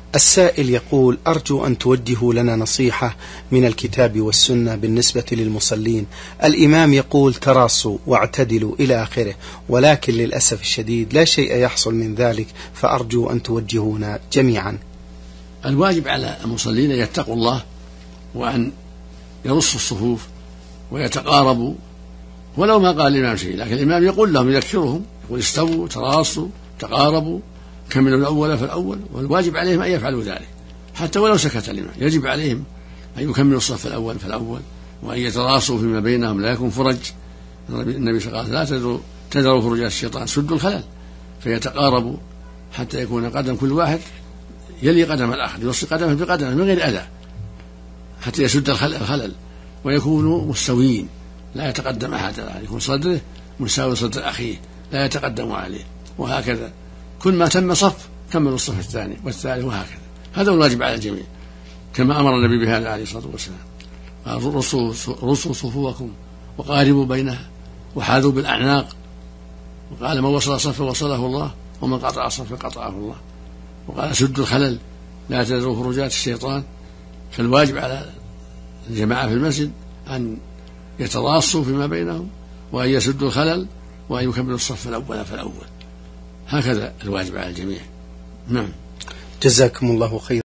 السائل يقول: أرجو أن توجهوا لنا نصيحة من الكتاب والسنة بالنسبة للمصلين. الإمام يقول: تراصوا واعتدلوا إلى آخره، ولكن للأسف الشديد لا شيء يحصل من ذلك، فأرجو أن توجهونا جميعا. الواجب على المصلين أن يتقوا الله وأن يرصوا الصفوف ويتقاربوا، ولو ما قال الإمام شيء، لكن الإمام يقول لهم، يذكرهم، يقول: استووا، تراصوا، تقاربوا، كملوا الأول فالأول. والواجب عليهم أن يفعلوا ذلك حتى ولو سكت الإمام. يجب عليهم أن يكملوا الصف الأول فالأول، وأن يتراصوا فيما بينهم، لا يكون فرج. النبي صلى الله عليه وسلم: لا تذروا فرجات الشيطان، سدوا الخلل. فيتقاربوا حتى يكون قدم كل واحد يلي قدم الآخر، يوصي قدمه بقدمه من غير أذى، حتى يسد الخلل، ويكونوا مستويين، لا يتقدم أحد، يكون صدره مساوي صدر أخيه، لا يتقدم عليه. وهكذا كل ما تم صف كملوا الصف الثاني والثالث، وهكذا. هذا هو الواجب على الجميع، كما أمر النبي بهذا عليه الصلاة والسلام: رصوا صفوفكم وقاربوا بينها وحاذوا بالأعناق. وقال: من وصل صفا وصله الله، ومن قطع صفا قطعه الله. وقال: سدوا الخلل، لا تذروا فرجات الشيطان. فالواجب على الجماعة في المسجد أن يتراصوا فيما بينهم، وأن يسدوا الخلل، وأن يكملوا الصف الأول فالأول. هكذا الواجب على الجميع. نعم. جزاكم الله خيرا.